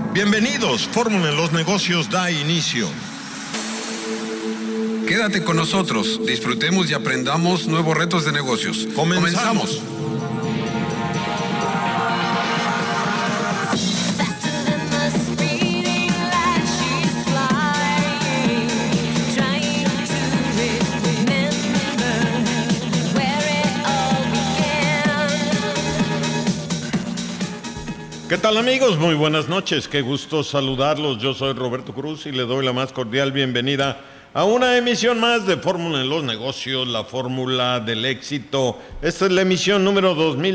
Bienvenidos, Fórmula en los Negocios da inicio. Quédate con nosotros, disfrutemos y aprendamos nuevos retos de negocios. Comenzamos. ¿Qué tal, amigos? Muy buenas noches, qué gusto saludarlos. Yo soy Roberto Cruz y le doy la más cordial bienvenida a una emisión más de Fórmula en los Negocios, la fórmula del éxito. Esta es la emisión número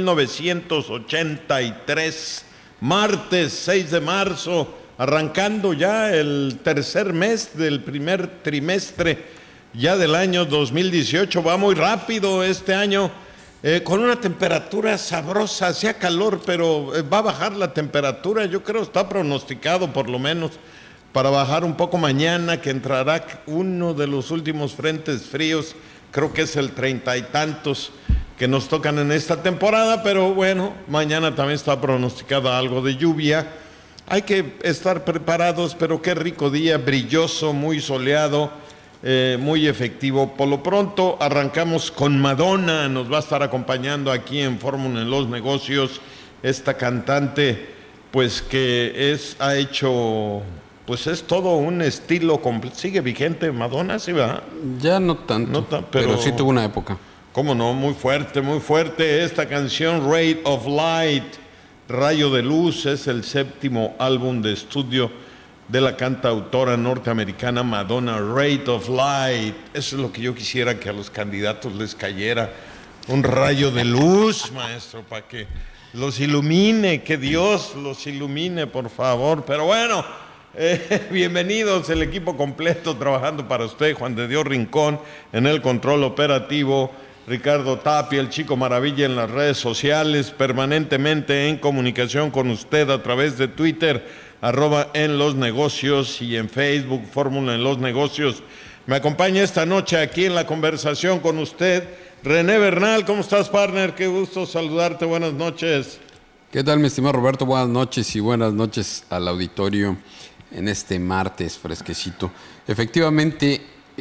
2983, martes 6 de marzo, arrancando ya el tercer mes del primer trimestre ya del año 2018. Va muy rápido este año. Con una temperatura sabrosa, hacía calor, pero va a bajar la temperatura, yo creo está pronosticado por lo menos para bajar un poco mañana, que entrará uno de los últimos frentes fríos, creo que es el 30 y tantos que nos tocan en esta temporada, pero bueno, mañana también está pronosticada algo de lluvia. Hay que estar preparados, pero qué rico día, brilloso, muy soleado. Muy efectivo. Por lo pronto arrancamos con Madonna, nos va a estar acompañando aquí en Fórmula en los Negocios, esta cantante pues que ha hecho, pues es todo un estilo, sigue vigente Madonna, ¿sí va? Ya no tanto, pero sí tuvo una época. ¿Cómo no? Muy fuerte esta canción, Ray of Light, Rayo de Luz, es el séptimo álbum de estudio de la cantautora norteamericana Madonna, Ray of Light. Eso es lo que yo quisiera que a los candidatos les cayera, un rayo de luz, maestro, para que los ilumine, que Dios los ilumine, por favor. Pero bueno, bienvenidos, el equipo completo trabajando para usted, Juan de Dios Rincón en el control operativo, Ricardo Tapia, el Chico Maravilla en las redes sociales, permanentemente en comunicación con usted a través de Twitter, @en los negocios, y en Facebook, Fórmula en los Negocios. Me acompaña esta noche aquí en la conversación con usted, René Bernal. ¿Cómo estás, partner? Qué gusto saludarte, buenas noches. ¿Qué tal, mi estimado Roberto? Buenas noches y buenas noches al auditorio en este martes fresquecito. Efectivamente,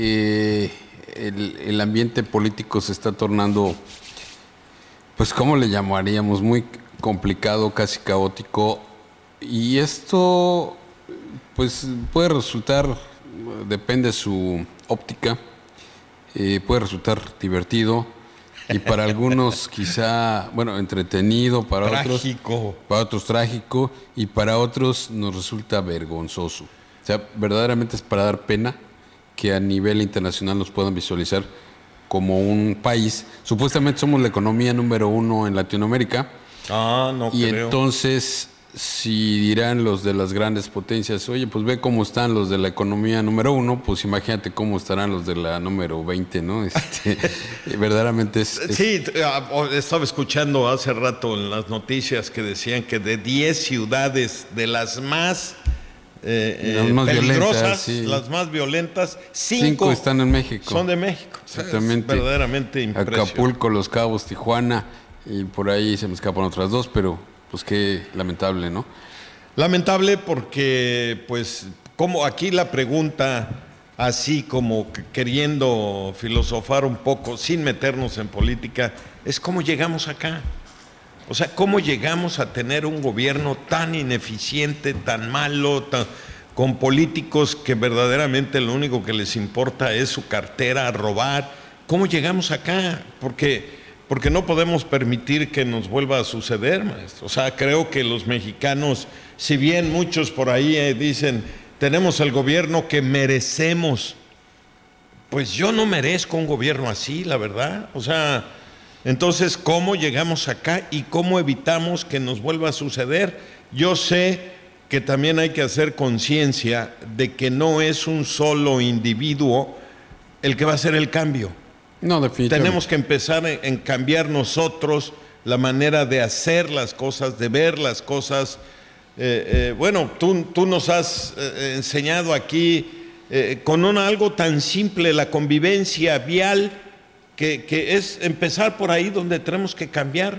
el ambiente político se está tornando, pues, ¿cómo le llamaríamos? Muy complicado, casi caótico. Y esto, pues, puede resultar, depende de su óptica, puede resultar divertido y para algunos quizá, bueno, entretenido, para otros trágico y para otros nos resulta vergonzoso. O sea, verdaderamente es para dar pena que a nivel internacional nos puedan visualizar como un país. Supuestamente somos la economía número 1 en Latinoamérica. No y creo. Entonces, si dirán los de las grandes potencias, oye, pues ve cómo están los de la economía número 1, pues imagínate cómo estarán los de la número 20, ¿no? Verdaderamente Sí, estaba escuchando hace rato en las noticias que decían que de 10 ciudades de las más peligrosas, sí, las más violentas, 5 están en México. Son de México. Exactamente. Es verdaderamente impresionante. Acapulco, Los Cabos, Tijuana, y por ahí se me escapan otras 2, pero pues qué lamentable, ¿no? Lamentable porque, pues, como aquí la pregunta, así como queriendo filosofar un poco, sin meternos en política, es cómo llegamos acá. O sea, cómo llegamos a tener un gobierno tan ineficiente, tan malo, con políticos que verdaderamente lo único que les importa es su cartera, robar. ¿Cómo llegamos acá? Porque no podemos permitir que nos vuelva a suceder, maestro. O sea, creo que los mexicanos, si bien muchos por ahí dicen, tenemos el gobierno que merecemos, pues yo no merezco un gobierno así, la verdad. O sea, entonces, ¿cómo llegamos acá y cómo evitamos que nos vuelva a suceder? Yo sé que también hay que hacer conciencia de que no es un solo individuo el que va a hacer el cambio. No, definitivamente. Tenemos que empezar en cambiar nosotros la manera de hacer las cosas, de ver las cosas. Bueno, tú nos has enseñado aquí con algo tan simple, la convivencia vial, que es empezar por ahí donde tenemos que cambiar.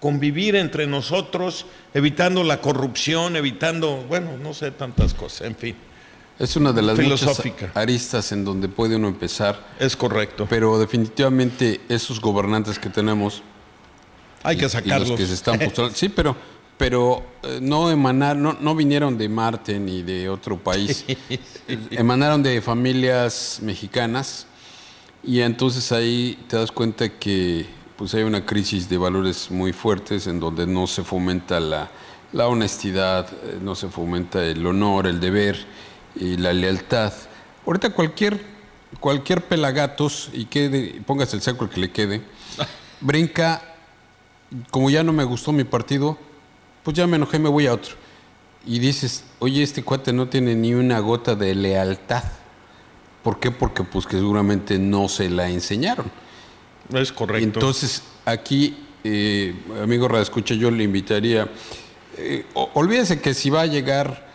convivir entre nosotros, evitando la corrupción, evitando, bueno, no sé, tantas cosas, en fin. Es una de las muchas aristas en donde puede uno empezar. Es correcto. Pero definitivamente esos gobernantes que tenemos... Hay que sacarlos. Y los que se están postulando. Sí, pero no vinieron de Marte ni de otro país. Emanaron de familias mexicanas. Y entonces ahí te das cuenta que pues hay una crisis de valores muy fuertes en donde no se fomenta la honestidad, no se fomenta el honor, el deber y la lealtad. Ahorita cualquier pelagatos y póngase el saco el que le quede, brinca, como ya no me gustó mi partido, pues ya me enojé, me voy a otro. Y dices, oye, este cuate no tiene ni una gota de lealtad. ¿Por qué? Porque pues que seguramente no se la enseñaron. Es correcto. Entonces, aquí, amigo radioescucha, yo le invitaría, olvídese que si va a llegar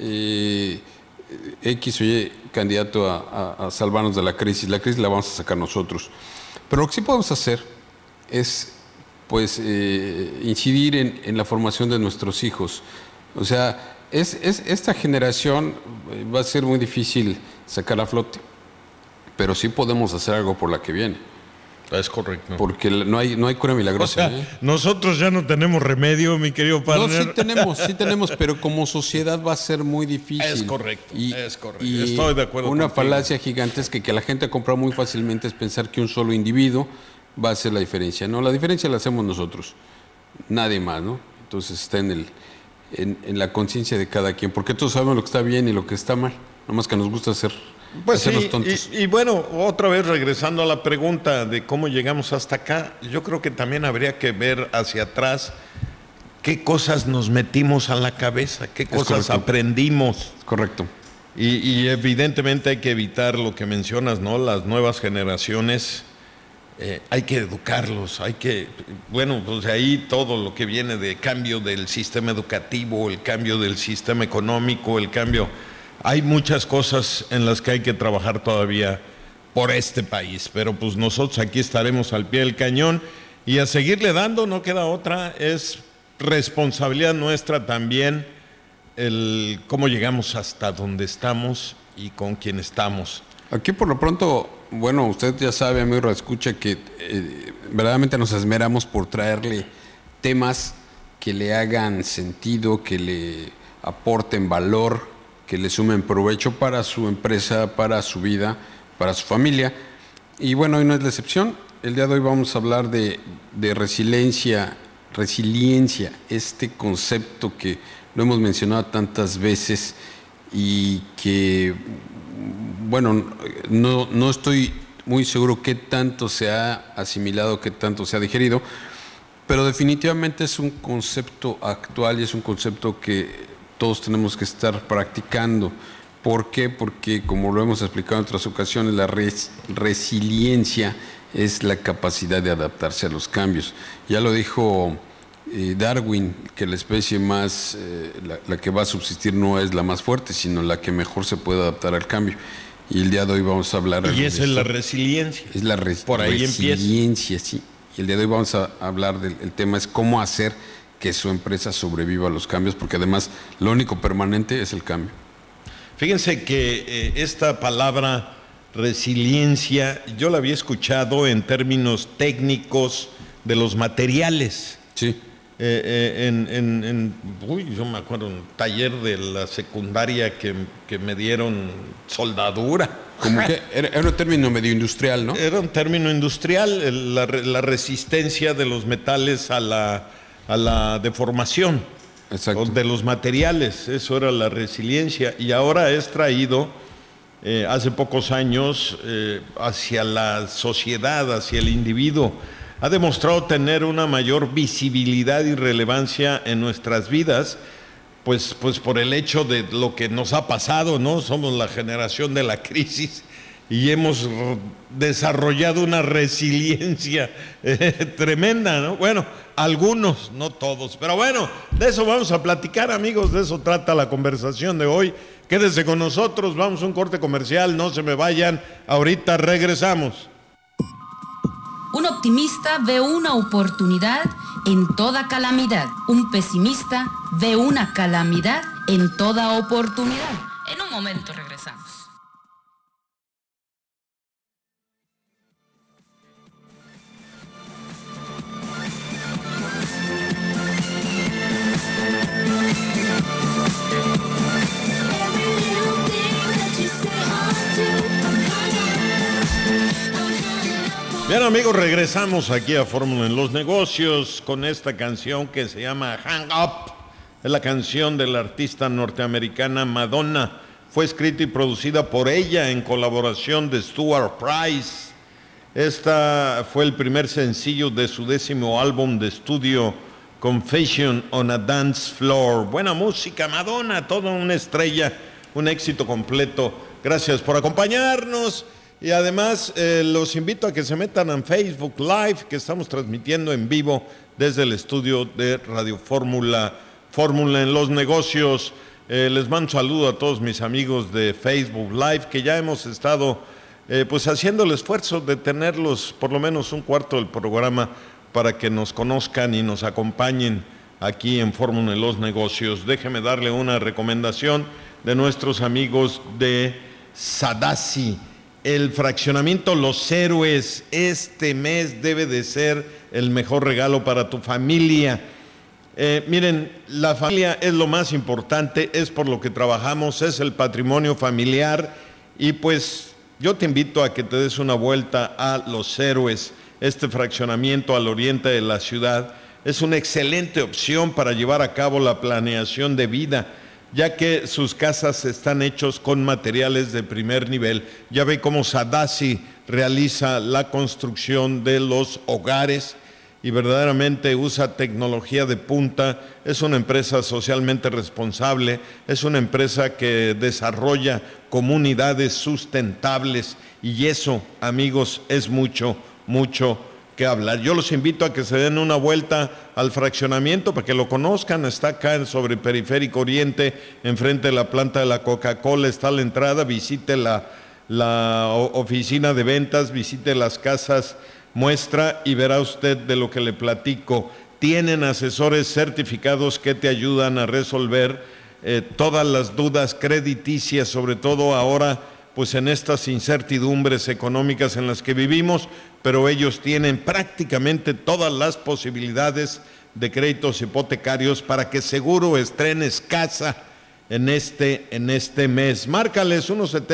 X o Y candidato a salvarnos de la crisis la vamos a sacar nosotros. Pero lo que sí podemos hacer es, pues, incidir en la formación de nuestros hijos. O sea, esta generación va a ser muy difícil sacar a flote, pero sí podemos hacer algo por la que viene. Es correcto. Porque no hay cura milagrosa. O sea, nosotros ya no tenemos remedio, mi querido partner. No, sí tenemos, pero como sociedad va a ser muy difícil. Es correcto, y estoy de acuerdo una contigo. Falacia gigantesca que la gente ha comprado muy fácilmente es pensar que un solo individuo va a hacer la diferencia. No, la diferencia la hacemos nosotros, nadie más, ¿no? Entonces está en la conciencia de cada quien, porque todos sabemos lo que está bien y lo que está mal, nomás que nos gusta hacer los tontos. Y bueno, otra vez regresando a la pregunta de cómo llegamos hasta acá, yo creo que también habría que ver hacia atrás qué cosas nos metimos a la cabeza, qué cosas aprendimos. Correcto. Y evidentemente hay que evitar lo que mencionas, ¿no? Las nuevas generaciones, hay que educarlos, pues ahí todo lo que viene de cambio del sistema educativo, el cambio del sistema económico, hay muchas cosas en las que hay que trabajar todavía por este país, pero pues nosotros aquí estaremos al pie del cañón y a seguirle dando, no queda otra, es responsabilidad nuestra también el cómo llegamos hasta donde estamos y con quién estamos. Aquí por lo pronto, bueno, usted ya sabe, amigo, escucha que verdaderamente nos esmeramos por traerle temas que le hagan sentido, que le aporten valor, que le sumen provecho para su empresa, para su vida, para su familia. Y bueno, hoy no es la excepción. El día de hoy vamos a hablar de resiliencia, este concepto que lo hemos mencionado tantas veces y que, bueno, no estoy muy seguro qué tanto se ha asimilado, qué tanto se ha digerido, pero definitivamente es un concepto actual y es un concepto que todos tenemos que estar practicando. ¿Por qué? Porque, como lo hemos explicado en otras ocasiones, la resiliencia es la capacidad de adaptarse a los cambios. Ya lo dijo Darwin, que la especie más, la que va a subsistir no es la más fuerte, sino la que mejor se puede adaptar al cambio. Y el día de hoy vamos a hablar... Y esa es la resiliencia. Es la por ahí resiliencia, empieza. Sí. Y el día de hoy vamos a hablar el tema es cómo hacer que su empresa sobreviva a los cambios, porque además lo único permanente es el cambio. Fíjense que esta palabra resiliencia yo la había escuchado en términos técnicos de los materiales. Sí. Yo me acuerdo, un taller de la secundaria que me dieron soldadura. Como que era un término medio industrial, ¿no? Era un término industrial, la resistencia de los metales a la deformación. Exacto. De los materiales, eso era la resiliencia, y ahora es traído hace pocos años hacia la sociedad, hacia el individuo. Ha demostrado tener una mayor visibilidad y relevancia en nuestras vidas, pues por el hecho de lo que nos ha pasado, ¿no? Somos la generación de la crisis y hemos desarrollado una resiliencia tremenda, ¿no? Bueno, algunos, no todos, pero bueno, de eso vamos a platicar, amigos, de eso trata la conversación de hoy. Quédense con nosotros, vamos a un corte comercial, no se me vayan, ahorita regresamos. Un optimista ve una oportunidad en toda calamidad. Un pesimista ve una calamidad en toda oportunidad. En un momento regresamos. Bien, amigos, regresamos aquí a Fórmula en los Negocios con esta canción que se llama Hang Up. Es la canción de la artista norteamericana Madonna. Fue escrita y producida por ella en colaboración de Stuart Price. Esta fue el primer sencillo de su 10º álbum de estudio, Confession on a Dance Floor. Buena música, Madonna, toda una estrella, un éxito completo. Gracias por acompañarnos. Y además los invito a que se metan en Facebook Live, que estamos transmitiendo en vivo desde el estudio de Radio Fórmula en los Negocios. Les mando un saludo a todos mis amigos de Facebook Live, que ya hemos estado pues haciendo el esfuerzo de tenerlos por lo menos un cuarto del programa para que nos conozcan y nos acompañen aquí en Fórmula en los Negocios. Déjeme darle una recomendación de nuestros amigos de Sadassi. El fraccionamiento Los Héroes este mes debe de ser el mejor regalo para tu familia. Miren, la familia es lo más importante, es por lo que trabajamos, es el patrimonio familiar y pues yo te invito a que te des una vuelta a Los Héroes. Este fraccionamiento al oriente de la ciudad es una excelente opción para llevar a cabo la planeación de vida, ya que sus casas están hechos con materiales de primer nivel. Ya ve cómo Sadassi realiza la construcción de los hogares y verdaderamente usa tecnología de punta. Es una empresa socialmente responsable, es una empresa que desarrolla comunidades sustentables y eso, amigos, es mucho que hablar. Yo los invito a que se den una vuelta al fraccionamiento para que lo conozcan. Está acá sobre Periférico Oriente, enfrente de la planta de la Coca-Cola, está la entrada. Visite la oficina de ventas, visite las casas muestra y verá usted de lo que le platico. Tienen asesores certificados que te ayudan a resolver todas las dudas crediticias, sobre todo ahora pues en estas incertidumbres económicas en las que vivimos, pero ellos tienen prácticamente todas las posibilidades de créditos hipotecarios para que seguro estrenes casa en este mes. Márcales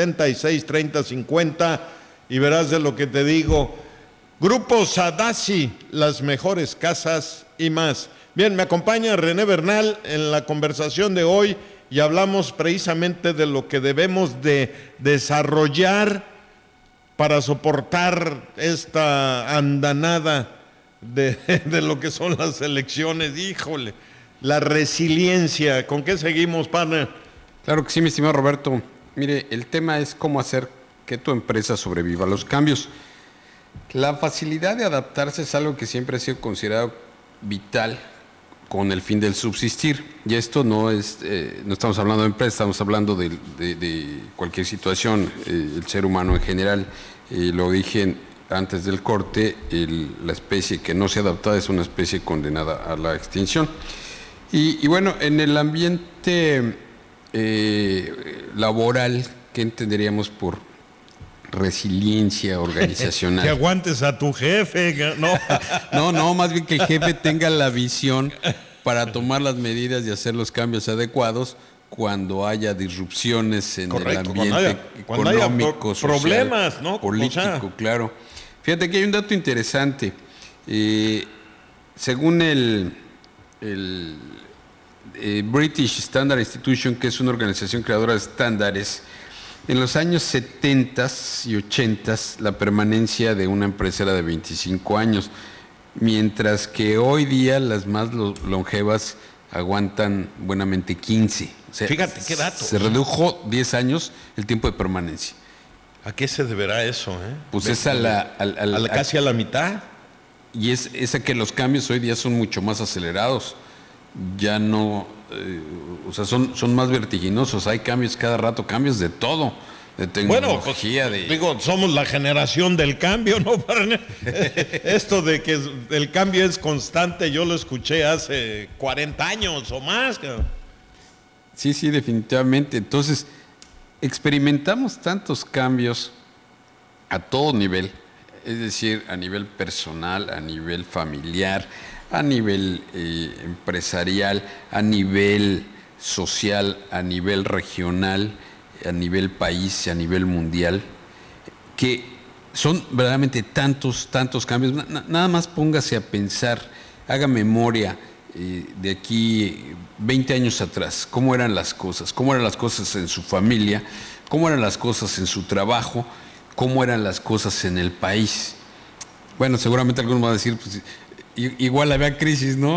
176-3050 y verás de lo que te digo. Grupo Sadassi, las mejores casas y más. Bien, me acompaña René Bernal en la conversación de hoy y hablamos precisamente de lo que debemos de desarrollar para soportar esta andanada de lo que son las elecciones. Híjole, la resiliencia. ¿Con qué seguimos, partner? Claro que sí, mi estimado Roberto. Mire, el tema es cómo hacer que tu empresa sobreviva a los cambios. La facilidad de adaptarse es algo que siempre ha sido considerado vital con el fin del subsistir. Y esto no estamos hablando de empresas, estamos hablando de cualquier situación, el ser humano en general. Lo dije antes del corte, la especie que no se adapta es una especie condenada a la extinción. Y bueno, en el ambiente laboral, ¿qué entenderíamos por resiliencia organizacional? Que aguantes a tu jefe, ¿no? No, más bien que el jefe tenga la visión para tomar las medidas y hacer los cambios adecuados cuando haya disrupciones en el ambiente económico, social, problemas, ¿no? político, claro. Fíjate que hay un dato interesante. Según el British Standard Institution, que es una organización creadora de estándares, en los años 70 y 80 la permanencia de una empresa era de 25 años, mientras que hoy día las más longevas aguantan buenamente 15. O sea, fíjate qué dato. Se redujo 10 años el tiempo de permanencia. ¿A qué se deberá eso? Pues es casi a la mitad. Y es a que los cambios hoy día son mucho más acelerados. Ya no... o sea, son más vertiginosos, hay cambios cada rato, cambios de todo. de Bueno, pues, tecnología. digo, somos la generación del cambio, ¿no? Esto de que el cambio es constante, yo lo escuché hace 40 años o más. Sí, definitivamente. Entonces, experimentamos tantos cambios a todo nivel, es decir, a nivel personal, a nivel familiar, a nivel empresarial, a nivel social, a nivel regional, a nivel país, a nivel mundial, que son verdaderamente tantos cambios. Nada más póngase a pensar, haga memoria de aquí 20 años atrás, cómo eran las cosas en su familia, cómo eran las cosas en su trabajo, cómo eran las cosas en el país. Bueno, seguramente algunos van a decir, pues, igual había crisis, ¿no?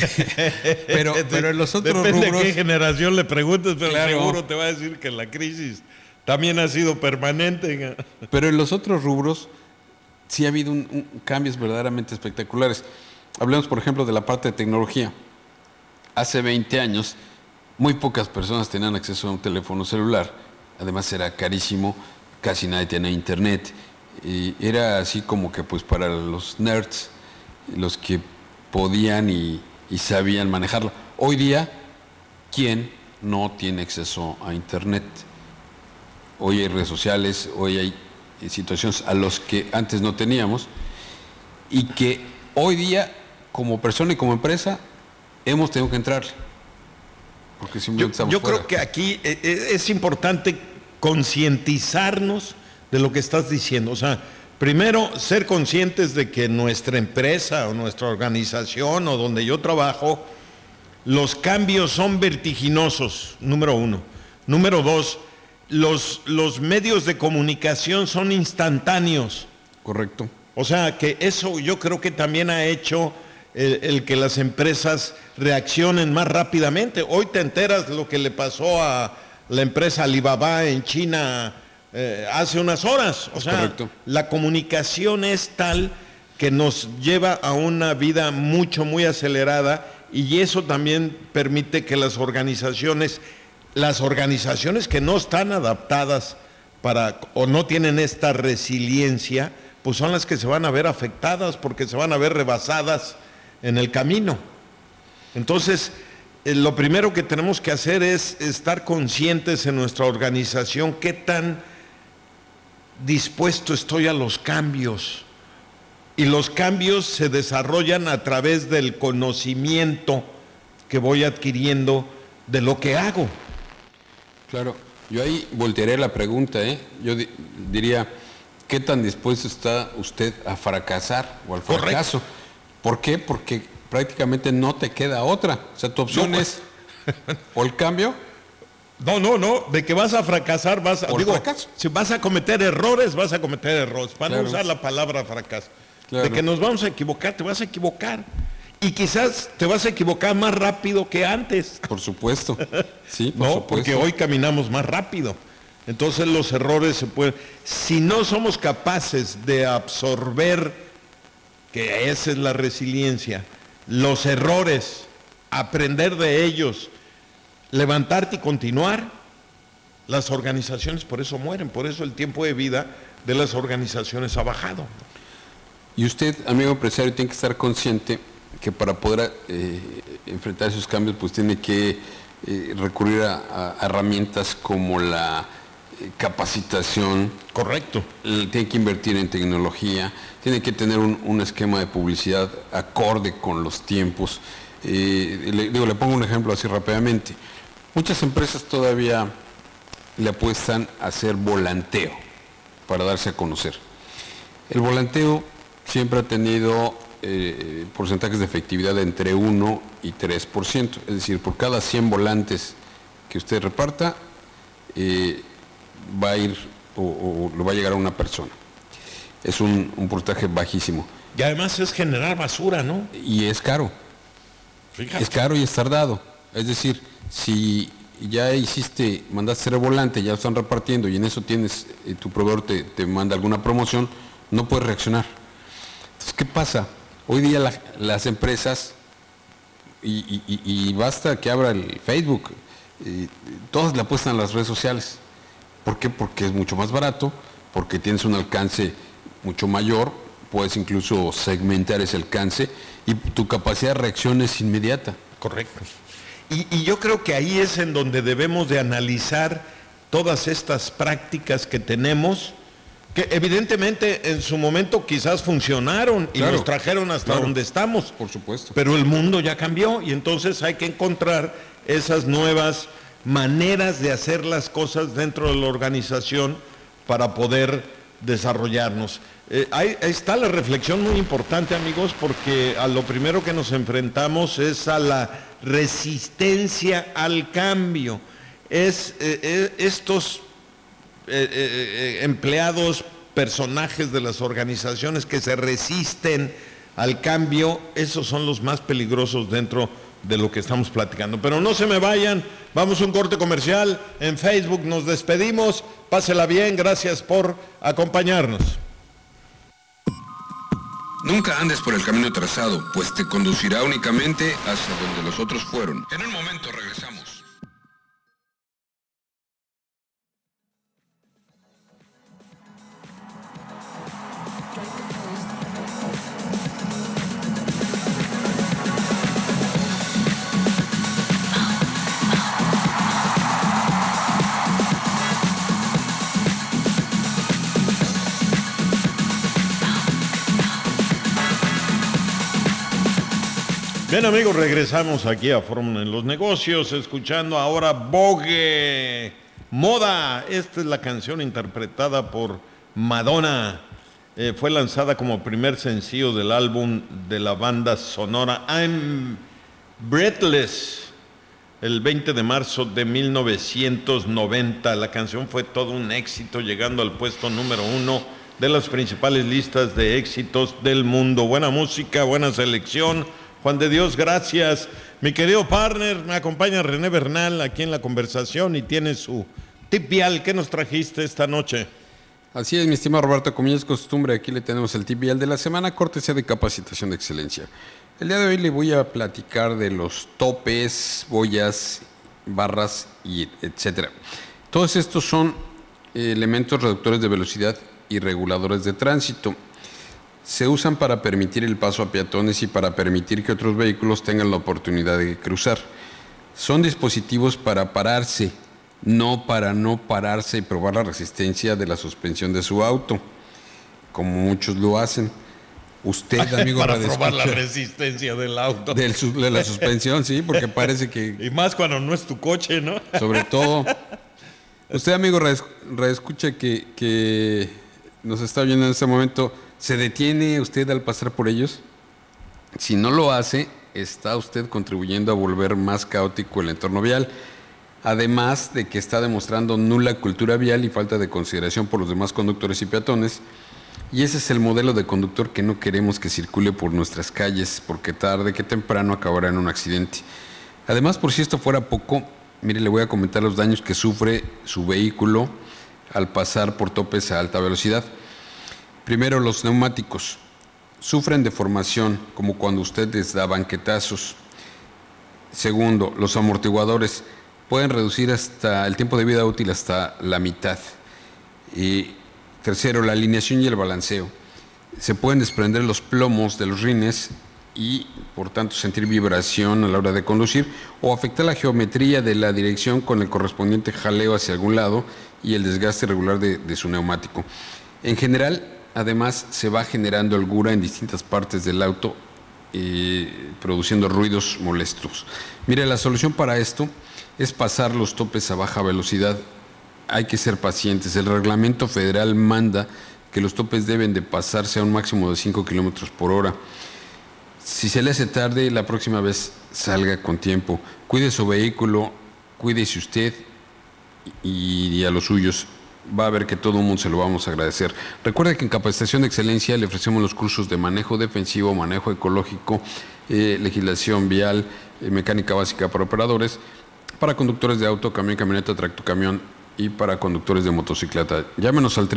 Pero en los otros Depende rubros... de qué generación le preguntes, pero claro, seguro te va a decir que la crisis también ha sido permanente. Pero en los otros rubros sí ha habido cambios verdaderamente espectaculares. Hablemos, por ejemplo, de la parte de tecnología. Hace 20 años, muy pocas personas tenían acceso a un teléfono celular. Además, era carísimo, casi nadie tenía internet. Y era así como que pues para los nerds, los que podían y sabían manejarlo. Hoy día, ¿quién no tiene acceso a internet? Hoy hay redes sociales, hoy hay situaciones a los que antes no teníamos y que hoy día, como persona y como empresa, hemos tenido que entrarle. Porque simplemente estamos fuera. Creo que aquí es importante concientizarnos de lo que estás diciendo. O sea, primero, ser conscientes de que nuestra empresa o nuestra organización o donde yo trabajo, los cambios son vertiginosos, número uno. Número dos, los medios de comunicación son instantáneos. Correcto. O sea, que eso yo creo que también ha hecho el que las empresas reaccionen más rápidamente. Hoy te enteras lo que le pasó a la empresa Alibaba en China hace unas horas. O sea, correcto. La comunicación es tal que nos lleva a una vida muy acelerada y eso también permite que las organizaciones que no están adaptadas o no tienen esta resiliencia, pues son las que se van a ver afectadas porque se van a ver rebasadas en el camino. Entonces, lo primero que tenemos que hacer es estar conscientes en nuestra organización qué tan dispuesto estoy a los cambios. Y los cambios se desarrollan a través del conocimiento que voy adquiriendo de lo que hago. Claro, yo ahí voltearé la pregunta, Yo diría, ¿qué tan dispuesto está usted a fracasar o al fracaso? Correcto. ¿Por qué? Porque prácticamente no te queda otra. O sea, tu opción es o el cambio. No, de que vas a fracasar, fracaso. Si vas a cometer errores, vas a cometer errores. Para claro. no usar la palabra fracaso. Claro. De que nos vamos a equivocar, te vas a equivocar. Y quizás te vas a equivocar más rápido que antes. Por supuesto. Sí, por No, supuesto. porque hoy caminamos más rápido. Entonces los errores se pueden... Si no somos capaces de absorber, que esa es la resiliencia, los errores, aprender de ellos, levantarte y continuar, las organizaciones por eso mueren, por eso el tiempo de vida de las organizaciones ha bajado. Y usted, amigo empresario, tiene que estar consciente que para poder enfrentar esos cambios, pues tiene que recurrir a herramientas como la capacitación. Correcto. Tiene que invertir en tecnología, tiene que tener un esquema de publicidad acorde con los tiempos. Le pongo un ejemplo así rápidamente. Muchas empresas todavía le apuestan a hacer volanteo para darse a conocer. El volanteo siempre ha tenido porcentajes de efectividad de entre 1 y 3%. Es decir, por cada 100 volantes que usted reparta, va a ir o le va a llegar a una persona. Es un porcentaje bajísimo. Y además es generar basura, ¿no? Y es caro. Fíjate. Es caro y es tardado. Es decir, si ya mandaste hacer el volante, ya lo están repartiendo y en eso tienes, tu proveedor te manda alguna promoción, no puedes reaccionar. Entonces, ¿qué pasa? Hoy día las empresas, y basta que abra el Facebook, todas le apuestan a las redes sociales. ¿Por qué? Porque es mucho más barato, porque tienes un alcance mucho mayor, puedes incluso segmentar ese alcance y tu capacidad de reacción es inmediata. Correcto. Y yo creo que ahí es en donde debemos de analizar todas estas prácticas que tenemos, que evidentemente en su momento quizás funcionaron y nos trajeron hasta donde estamos. Por supuesto. Pero el mundo ya cambió y entonces hay que encontrar esas nuevas maneras de hacer las cosas dentro de la organización para poder desarrollarnos. Ahí está la reflexión muy importante, amigos, porque a lo primero que nos enfrentamos es a la resistencia al cambio. Estos empleados, personajes de las organizaciones que se resisten al cambio, esos son los más peligrosos dentro de lo que estamos platicando. Pero no se me vayan, vamos a un corte comercial. En Facebook nos despedimos, pásela bien, gracias por acompañarnos. Nunca andes por el camino trazado, pues te conducirá únicamente hacia donde los otros fueron. En un momento regresamos. Bien, amigos, regresamos aquí a Fórmula en los Negocios, escuchando ahora Vogue Moda. Esta es la canción interpretada por Madonna. Fue lanzada como primer sencillo del álbum de la banda sonora I'm Breathless el 20 de marzo de 1990. La canción fue todo un éxito, llegando al puesto número 1 de las principales listas de éxitos del mundo. Buena música, buena selección. Juan de Dios, gracias. Mi querido partner, me acompaña René Bernal aquí en la conversación y tiene su tip vial. ¿Qué nos trajiste esta noche? Así es, mi estimado Roberto, como ya es costumbre, aquí le tenemos el tip vial de la semana, cortesía de Capacitación de Excelencia. El día de hoy le voy a platicar de los topes, boyas, barras y etcétera. Todos estos son elementos reductores de velocidad y reguladores de tránsito. Se usan para permitir el paso a peatones y para permitir que otros vehículos tengan la oportunidad de cruzar. Son dispositivos para pararse, no para no pararse y probar la resistencia de la suspensión de su auto, como muchos lo hacen. Usted, amigo, para probar la resistencia del auto. De la suspensión, sí, porque parece que... Y más cuando no es tu coche, ¿no? Sobre todo. Usted, amigo, reescucha que nos está viendo en este momento... ¿Se detiene usted al pasar por ellos? Si no lo hace, está usted contribuyendo a volver más caótico el entorno vial, además de que está demostrando nula cultura vial y falta de consideración por los demás conductores y peatones, y ese es el modelo de conductor que no queremos que circule por nuestras calles, porque tarde que temprano acabará en un accidente. Además, por si esto fuera poco, mire, le voy a comentar los daños que sufre su vehículo al pasar por topes a alta velocidad. Primero, los neumáticos sufren deformación, como cuando usted les da banquetazos. Segundo, los amortiguadores pueden reducir hasta el tiempo de vida útil hasta la mitad. Y tercero, la alineación y el balanceo. Se pueden desprender los plomos de los rines y, por tanto, sentir vibración a la hora de conducir o afectar la geometría de la dirección con el correspondiente jaleo hacia algún lado y el desgaste regular de su neumático. En general, además, se va generando holgura en distintas partes del auto, produciendo ruidos molestos. Mire, la solución para esto es pasar los topes a baja velocidad. Hay que ser pacientes. El reglamento federal manda que los topes deben de pasarse a un máximo de 5 kilómetros por hora. Si se le hace tarde, la próxima vez salga con tiempo. Cuide su vehículo, cuídese usted y a los suyos. Va a ver que todo el mundo se lo vamos a agradecer. Recuerde que en Capacitación de Excelencia le ofrecemos los cursos de manejo defensivo, manejo ecológico, legislación vial, mecánica básica para operadores, para conductores de auto, camión, camioneta, tractocamión y para conductores de motocicleta. Llámenos al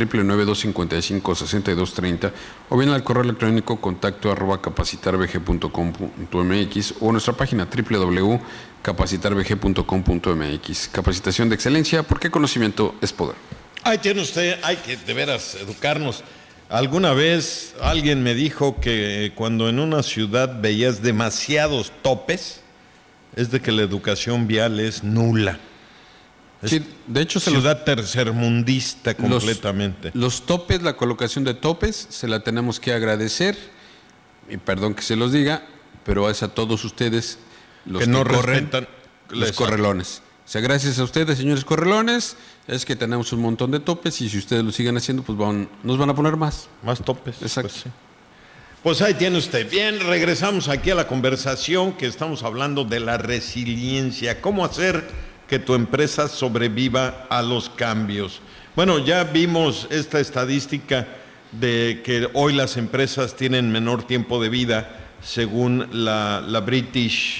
999-255-6230 o bien al correo electrónico contacto@capacitarbg.com.mx o nuestra página www.capacitarbg.com.mx. capacitarbg.com.mx. Capacitación de excelencia, porque conocimiento es poder. Ahí tiene usted, hay que de veras educarnos. Alguna vez alguien me dijo que cuando en una ciudad veías demasiados topes, es de que la educación vial es nula. Es Sí, de hecho, ciudad tercermundista completamente. Los topes, la colocación de topes, se la tenemos que agradecer, y perdón que se los diga, pero es a todos ustedes los que no corren, respetan los exacto. correlones. O sea, gracias a ustedes, señores correlones, es que tenemos un montón de topes, y si ustedes lo siguen haciendo, pues nos van a poner más. Más topes. Exacto. Pues, sí. Pues ahí tiene usted. Bien, regresamos aquí a la conversación que estamos hablando de la resiliencia. ¿Cómo hacer que tu empresa sobreviva a los cambios? Bueno, ya vimos esta estadística de que hoy las empresas tienen menor tiempo de vida según la British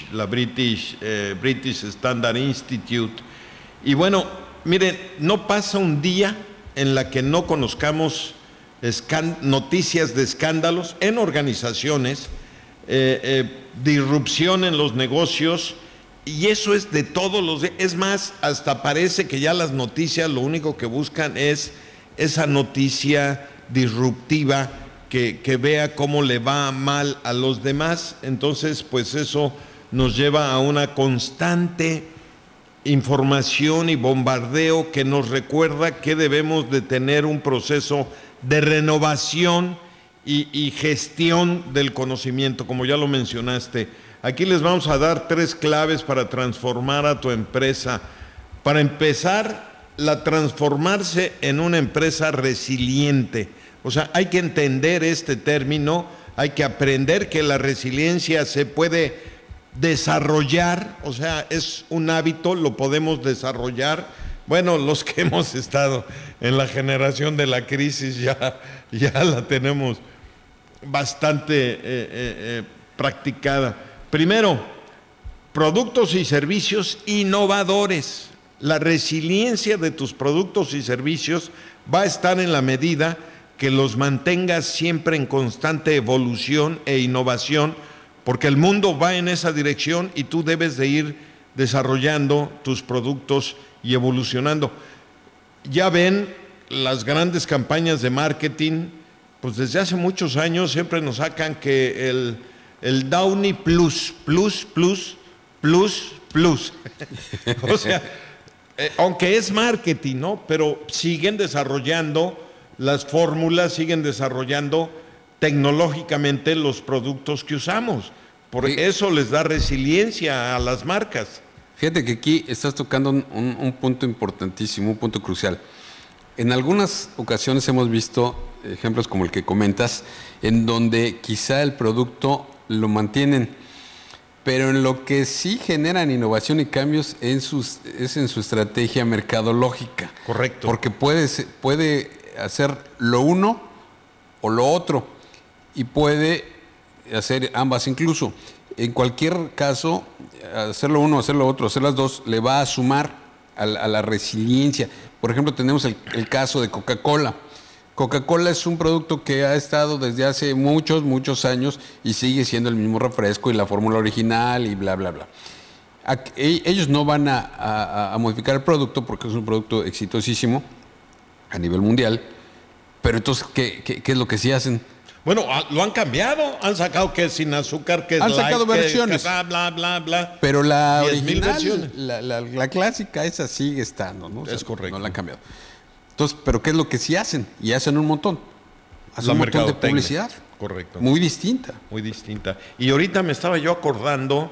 Standard Institute. Y bueno, miren, no pasa un día en la que no conozcamos noticias de escándalos en organizaciones, disrupción en los negocios, y eso es de todos los días. Es más, hasta parece que ya las noticias lo único que buscan es esa noticia disruptiva que vea cómo le va mal a los demás. Entonces, pues eso nos lleva a una constante información y bombardeo que nos recuerda que debemos de tener un proceso de renovación y gestión del conocimiento, como ya lo mencionaste. Aquí les vamos a dar 3 claves para transformar a tu empresa. Para empezar, transformarse en una empresa resiliente. O sea, hay que entender este término, hay que aprender que la resiliencia se puede desarrollar, o sea, es un hábito, lo podemos desarrollar. Bueno, los que hemos estado en la generación de la crisis ya la tenemos bastante practicada. Primero, productos y servicios innovadores. La resiliencia de tus productos y servicios va a estar en la medida que los mantengas siempre en constante evolución e innovación, porque el mundo va en esa dirección y tú debes de ir desarrollando tus productos y evolucionando. Ya ven las grandes campañas de marketing, pues desde hace muchos años siempre nos sacan que el Downy Plus. O sea, aunque es marketing, ¿no? Pero siguen desarrollando las fórmulas, siguen desarrollando tecnológicamente los productos que usamos. Por eso les da resiliencia a las marcas. Fíjate que aquí estás tocando un punto importantísimo, un punto crucial. En algunas ocasiones hemos visto ejemplos como el que comentas, en donde quizá el producto lo mantienen, pero en lo que sí generan innovación y cambios es en su estrategia mercadológica. Correcto. Porque puede hacer lo uno o lo otro, y puede hacer ambas incluso. En cualquier caso, hacer lo uno, hacer lo otro, hacer las dos, le va a sumar a la resiliencia. Por ejemplo, tenemos el caso de Coca-Cola. Coca-Cola es un producto que ha estado desde hace muchos años y sigue siendo el mismo refresco y la fórmula original y bla, bla, bla. Ellos no van a modificar el producto porque es un producto exitosísimo a nivel mundial, pero entonces, ¿qué es lo que sí hacen? Bueno, lo han cambiado, han sacado que es sin azúcar, que es han light, sacado versiones, que bla, bla, bla. Pero la 10,000 original, versiones. la clásica, esa sigue estando, ¿no? O sea, es correcto. No la han cambiado. Entonces, ¿pero qué es lo que sí hacen? Y hacen un montón. Hacen La un montón de mercadotecnia. publicidad. Correcto. Muy distinta. Muy distinta. Y ahorita me estaba yo acordando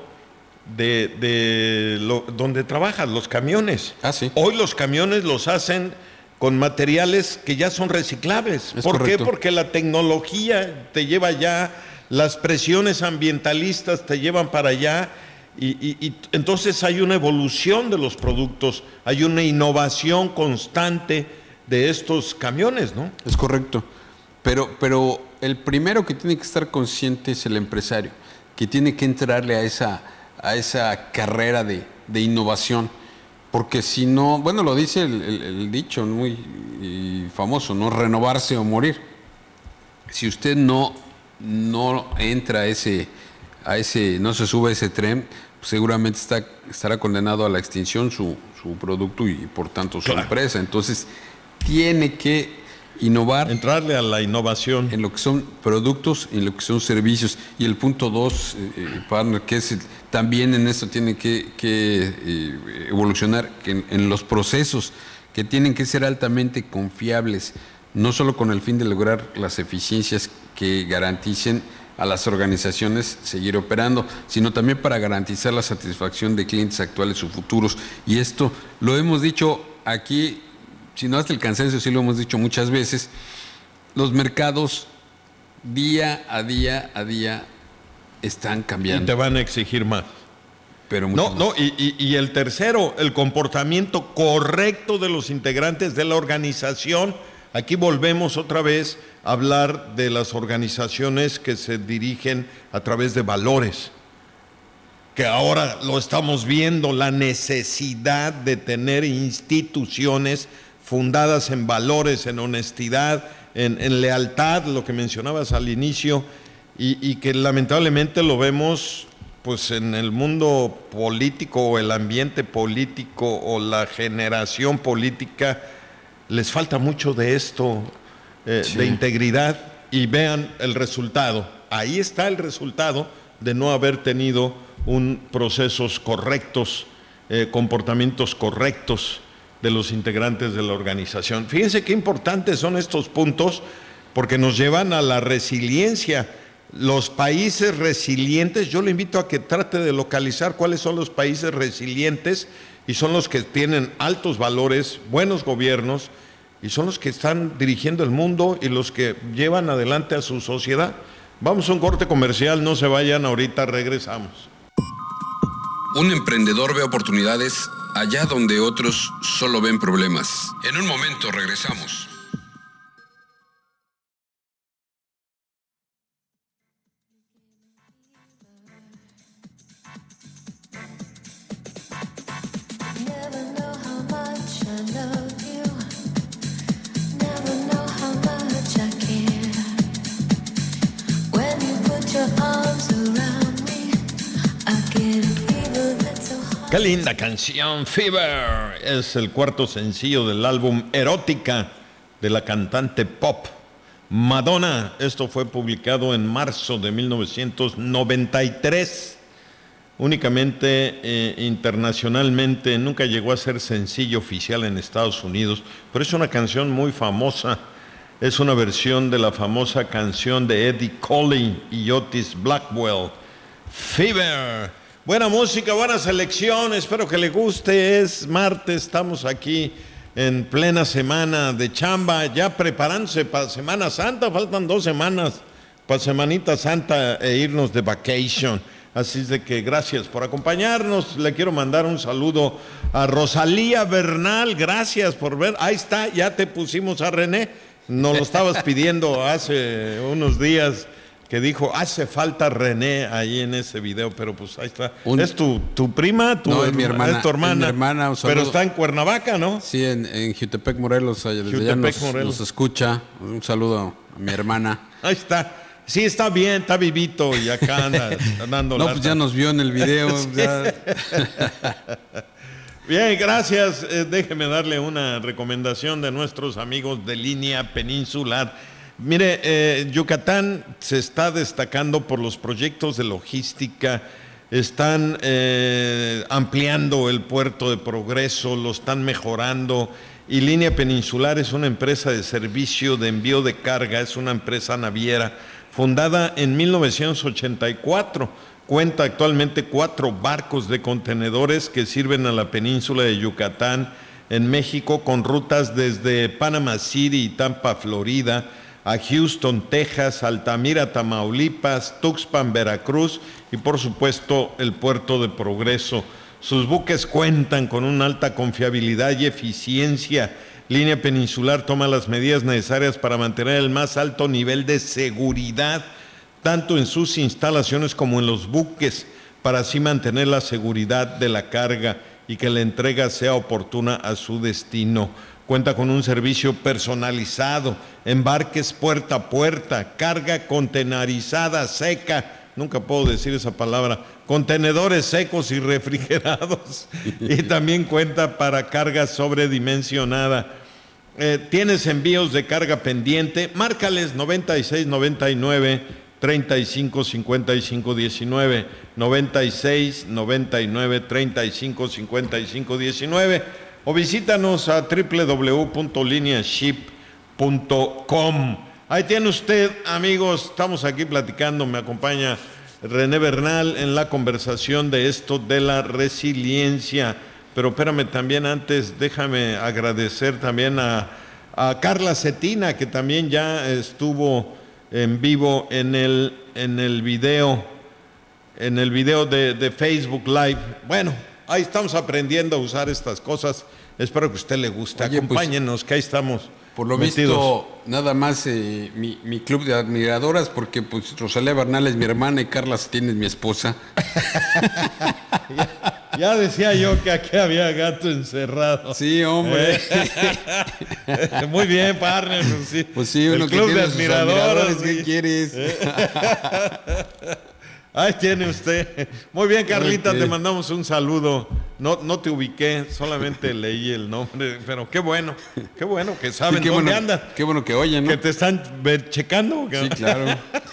de donde trabajan los camiones. Ah, sí. Hoy los camiones los hacen con materiales que ya son reciclables. Es ¿Por correcto. qué? Porque la tecnología te lleva ya, las presiones ambientalistas te llevan para allá, y entonces hay una evolución de los productos, hay una innovación constante de estos camiones, ¿no? Es correcto. Pero el primero que tiene que estar consciente es el empresario, que tiene que entrarle a esa carrera de innovación. Porque si no, bueno, lo dice el dicho muy famoso, ¿no? Renovarse o morir. Si usted no entra no se sube a ese tren, seguramente estará condenado a la extinción su producto y por tanto su empresa. Entonces tiene que innovar, entrarle a la innovación en lo que son productos y en lo que son servicios. Y el punto 2, partner, que es también en esto tiene que evolucionar, que en los procesos que tienen que ser altamente confiables, no solo con el fin de lograr las eficiencias que garanticen a las organizaciones seguir operando, sino también para garantizar la satisfacción de clientes actuales o futuros. Y esto lo hemos dicho aquí, si no hasta el cansancio, sí lo hemos dicho muchas veces, los mercados día a día están cambiando. Y te van a exigir más. Pero mucho más. Y el tercero, el comportamiento correcto de los integrantes de la organización. Aquí volvemos otra vez a hablar de las organizaciones que se dirigen a través de valores, que ahora lo estamos viendo, la necesidad de tener instituciones fundadas en valores, en honestidad, en lealtad, lo que mencionabas al inicio, y que lamentablemente lo vemos pues en el mundo político o el ambiente político o la generación política. Les falta mucho de esto, de integridad, y vean el resultado. Ahí está el resultado de no haber tenido procesos correctos, comportamientos correctos de los integrantes de la organización. Fíjense qué importantes son estos puntos, porque nos llevan a la resiliencia. Los países resilientes, yo le invito a que trate de localizar cuáles son los países resilientes, y son los que tienen altos valores, buenos gobiernos, y son los que están dirigiendo el mundo y los que llevan adelante a su sociedad. Vamos a un corte comercial, no se vayan, ahorita regresamos. Un emprendedor ve oportunidades allá donde otros solo ven problemas. En un momento regresamos. Qué linda canción, Fever. Es el cuarto sencillo del álbum Erótica de la cantante pop Madonna. Esto fue publicado en marzo de 1993. Únicamente internacionalmente, nunca llegó a ser sencillo oficial en Estados Unidos, pero es una canción muy famosa. Es una versión de la famosa canción de Eddie Coley y Otis Blackwell, Fever. Buena música, buena selección, espero que le guste. Es martes, estamos aquí en plena semana de chamba, ya preparándose para Semana Santa. Faltan 2 semanas para Semanita Santa e irnos de vacation. Así es de que gracias por acompañarnos. Le quiero mandar un saludo a Rosalía Bernal, gracias por ver. Ahí está, ya te pusimos a René. Nos lo estabas pidiendo hace unos días, que dijo, hace falta René ahí en ese video, pero pues ahí está. ¿Es tu prima? No, es mi hermana. Es tu hermana. Es mi hermana, pero está en Cuernavaca, ¿no? Sí, en Jutepec, Morelos. Allá nos escucha. Un saludo a mi hermana. Ahí está. Sí, está bien, está vivito y acá anda dando No, pues ya nos vio en el video. Sí. Bien, gracias. Déjeme darle una recomendación de nuestros amigos de Línea Peninsular. Mire, Yucatán se está destacando por los proyectos de logística. Están ampliando el puerto de Progreso, lo están mejorando, y Línea Peninsular es una empresa de servicio de envío de carga, es una empresa naviera fundada en 1984. Cuenta actualmente 4 barcos de contenedores que sirven a la península de Yucatán en México, con rutas desde Panama City y Tampa, Florida, a Houston, Texas, Altamira, Tamaulipas, Tuxpan, Veracruz y por supuesto el puerto de Progreso. Sus buques cuentan con una alta confiabilidad y eficiencia. Línea Peninsular toma las medidas necesarias para mantener el más alto nivel de seguridad, tanto en sus instalaciones como en los buques, para así mantener la seguridad de la carga y que la entrega sea oportuna a su destino. Cuenta con un servicio personalizado, embarques puerta a puerta, carga contenerizada seca nunca puedo decir esa palabra, contenedores secos y refrigerados. Y también cuenta para carga sobredimensionada. Tienes envíos de carga pendiente, márcales 9699 35 55 19, 96 99 35 55 19, o visítanos a www.lineaship.com. Ahí tiene usted, amigos, estamos aquí platicando, me acompaña René Bernal en la conversación de esto de la resiliencia. Pero espérame, también antes, déjame agradecer también a Carla Cetina, que también ya estuvo en vivo en el video de Facebook Live. Bueno, ahí estamos aprendiendo a usar estas cosas. Espero que a usted le guste. Oye, acompáñenos, pues, que ahí estamos. Por lo metidos. Visto, nada más mi club de admiradoras, porque pues Rosalía Bernal es mi hermana y Carla Cetina es mi esposa. Ya decía yo que aquí había gato encerrado. Sí, hombre. Muy bien, partner. Sí. Pues sí, uno el club de admiradores. ¿Qué quieres? Ahí tiene usted. Muy bien, Carlita, te mandamos un saludo. No te ubiqué, solamente leí el nombre, pero qué bueno que saben sí, dónde andan. Qué bueno que oyen, ¿no? Que te están checando. Sí, claro.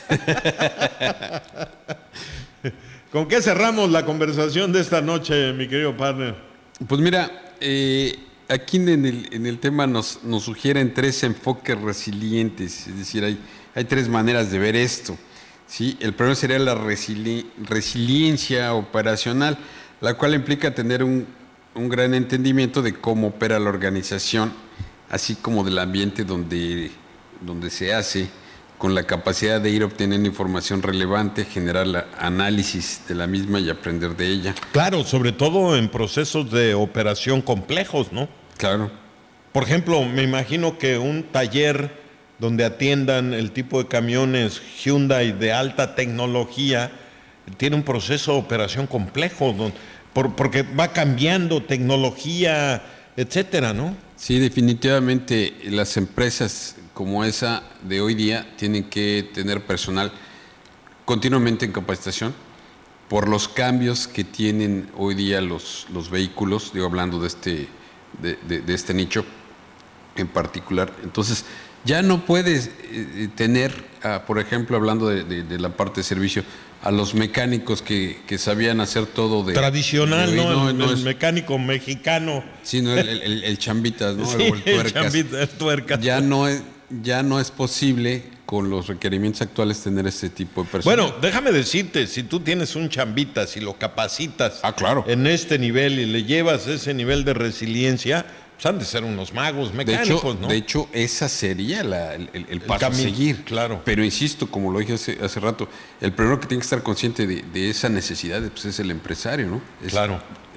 ¿Con qué cerramos la conversación de esta noche, mi querido partner? Pues mira, aquí en el tema nos sugieren 3 enfoques resilientes, es decir, hay 3 maneras de ver esto. ¿Sí? El primero sería la resiliencia operacional, la cual implica tener un gran entendimiento de cómo opera la organización, así como del ambiente donde se hace, con la capacidad de ir obteniendo información relevante, generar análisis de la misma y aprender de ella. Claro, sobre todo en procesos de operación complejos, ¿no? Claro. Por ejemplo, me imagino que un taller donde atiendan el tipo de camiones Hyundai de alta tecnología tiene un proceso de operación complejo, porque va cambiando tecnología, etcétera, ¿no? Sí, definitivamente las empresas como esa de hoy día tienen que tener personal continuamente en capacitación por los cambios que tienen hoy día los vehículos, digo, hablando de este nicho en particular. Entonces, ya no puedes tener, por ejemplo, hablando de la parte de servicio, a los mecánicos que sabían hacer todo de tradicional, ¿no? El mecánico mexicano. Sí, no, el chambitas, ¿no? Sí, el chambitas, el tuercas. Ya no es posible con los requerimientos actuales tener este tipo de personas. Bueno, déjame decirte, si tú tienes un chambitas y lo capacitas claro, en este nivel y le llevas ese nivel de resiliencia, pues han de ser unos magos mecánicos, ¿no? De hecho, esa sería el paso a seguir. Claro. Pero insisto, como lo dije hace rato, el primero que tiene que estar consciente de esa necesidad pues es el empresario, ¿no? Claro.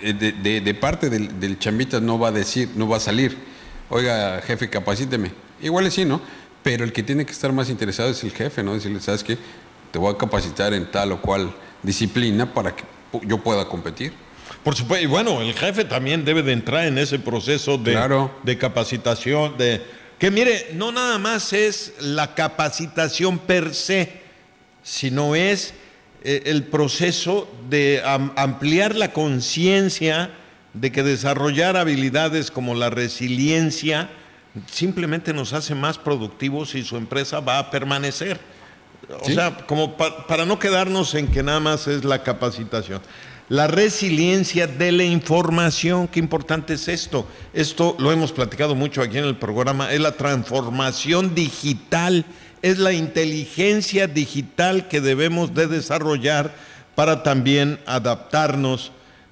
De parte del chambita no va a salir, oiga, jefe, capacíteme. Igual sí, ¿no? Pero el que tiene que estar más interesado es el jefe, ¿no? Decirle, ¿sabes qué? Te voy a capacitar en tal o cual disciplina para que yo pueda competir. Por supuesto, y bueno, el jefe también debe de entrar en ese proceso de capacitación, que mire, no nada más es la capacitación per se, sino es el proceso de ampliar la conciencia de que desarrollar habilidades como la resiliencia simplemente nos hace más productivos y su empresa va a permanecer. O sea, como para no quedarnos en que nada más es la capacitación. La resiliencia de la información, qué importante es esto. Esto lo hemos platicado mucho aquí en el programa, es la transformación digital, es la inteligencia digital que debemos de desarrollar para también adaptarnos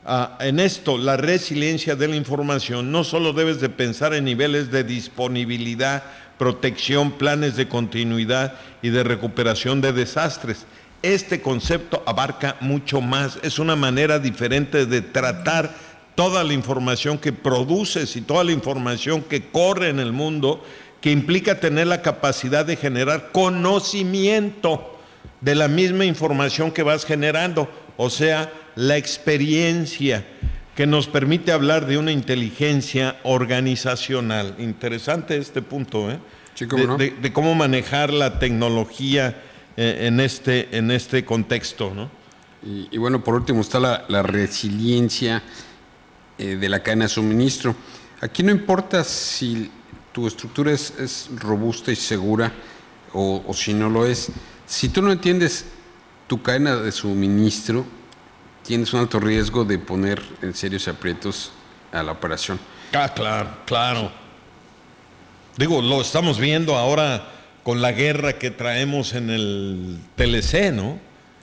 en esto. La resiliencia de la información, no solo debes de pensar en niveles de disponibilidad, protección, planes de continuidad y de recuperación de desastres. Este concepto abarca mucho más, es una manera diferente de tratar toda la información que produces y toda la información que corre en el mundo, que implica tener la capacidad de generar conocimiento de la misma información que vas generando, o sea, la experiencia que nos permite hablar de una inteligencia organizacional. Interesante este punto, Sí, ¿cómo no? de cómo manejar la tecnología en este contexto, ¿no? Y bueno, por último está la resiliencia de la cadena de suministro. Aquí no importa si tu estructura es robusta y segura o si no lo es. Si tú no entiendes tu cadena de suministro, tienes un alto riesgo de poner en serios aprietos a la operación. Claro. Digo, lo estamos viendo ahora con la guerra que traemos en el TLC, ¿no?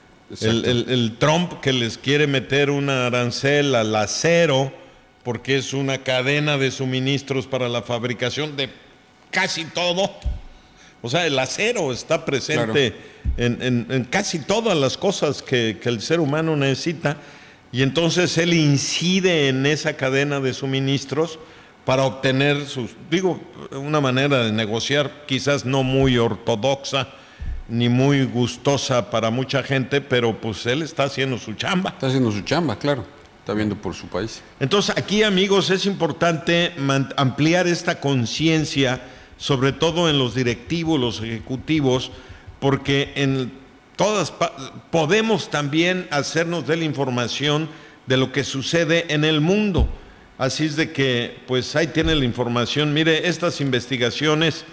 El Trump que les quiere meter una arancel al acero porque es una cadena de suministros para la fabricación de casi todo. O sea, el acero está presente en casi todas las cosas que el ser humano necesita, y entonces él incide en esa cadena de suministros para obtener una manera de negociar quizás no muy ortodoxa ni muy gustosa para mucha gente, pero pues él está haciendo su chamba. Está haciendo su chamba, claro. Está viendo por su país. Entonces aquí, amigos, es importante ampliar esta conciencia, sobre todo en los directivos, los ejecutivos, porque en todas podemos también hacernos de la información de lo que sucede en el mundo. Así es de que, pues ahí tiene la información. Mire, estas investigaciones,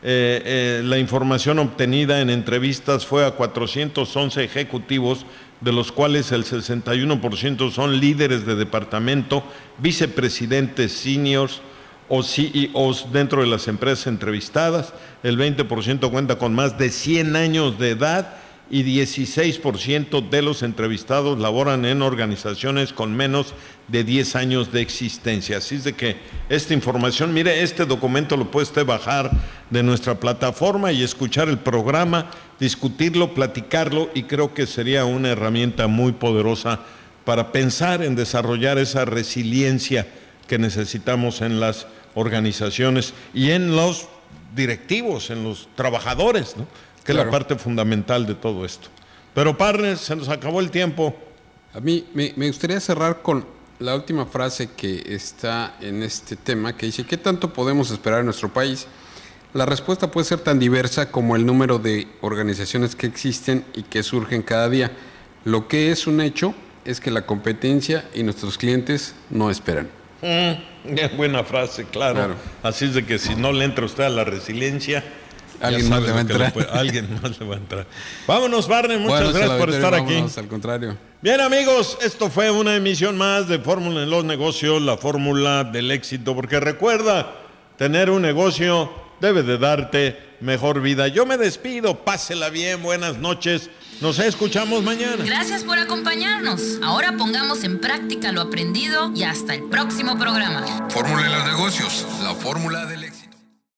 la información obtenida en entrevistas fue a 411 ejecutivos, de los cuales el 61% son líderes de departamento, vicepresidentes seniors o CEOs dentro de las empresas entrevistadas. El 20% cuenta con más de 100 años de edad y 16% de los entrevistados laboran en organizaciones con menos de 10 años de existencia. Así es de que esta información, mire, este documento lo puede usted bajar de nuestra plataforma y escuchar el programa, discutirlo, platicarlo, y creo que sería una herramienta muy poderosa para pensar en desarrollar esa resiliencia que necesitamos en las organizaciones y en los directivos, en los trabajadores, ¿no? Que es la parte fundamental de todo esto. Pero, partners, se nos acabó el tiempo. A mí me gustaría cerrar con la última frase que está en este tema, que dice: ¿qué tanto podemos esperar en nuestro país? La respuesta puede ser tan diversa como el número de organizaciones que existen y que surgen cada día. Lo que es un hecho es que la competencia y nuestros clientes no esperan. Buena frase, claro. Así es de que si no le entra usted a la resiliencia, alguien más le va a entrar. Alguien más le va a entrar. Vámonos, Barney, muchas gracias por estar aquí. Al contrario. Bien, amigos, esto fue una emisión más de Fórmula en los Negocios, la fórmula del éxito, porque recuerda, tener un negocio debe de darte mejor vida. Yo me despido, pásela bien, buenas noches, nos escuchamos mañana. Gracias por acompañarnos. Ahora pongamos en práctica lo aprendido y hasta el próximo programa. Fórmula en los Negocios, la fórmula del éxito.